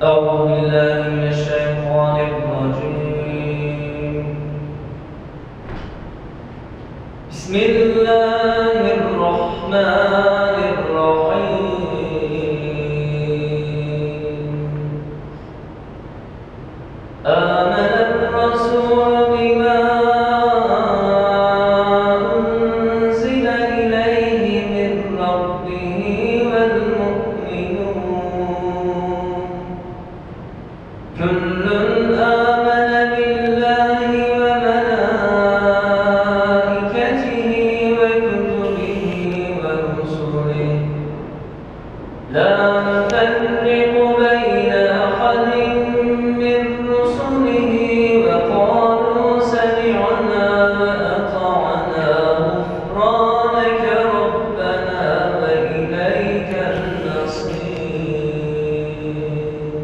أعوذ بالله من الشيطان الرجيم. بسم الله الرحمن الرحيم. آمن الرسول بما أنزل إليه من ربه والمؤمنون كل آمن بالله وملائكته وكتبه ورسله لا نفرق بين أحد من رسله وقالوا سمعنا وأطعنا غفرانك ربنا وإليك المصير.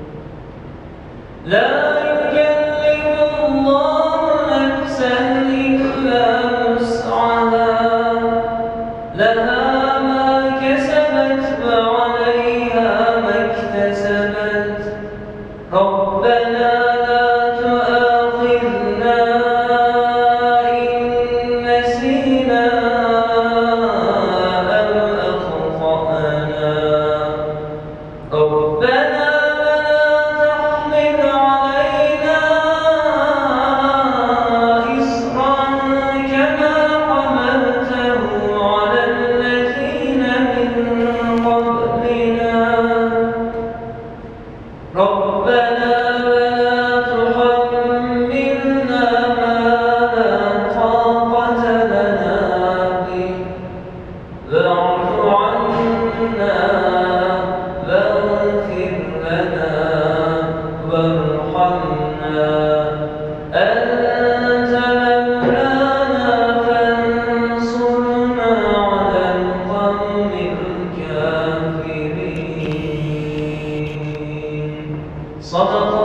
لا يكلف الله نفسا إلا وسعها لها ما كسبت وعليها ما اكتسبت ربنا لا تؤاخذنا إن نسينا أو أخطأنا ربنا ربنا ولا تحملنا ما لا طاقة لنا به واعف عنا واغفر لنا وارحمنا أنت مولانا فانصرنا على القوم الكافرين. صدق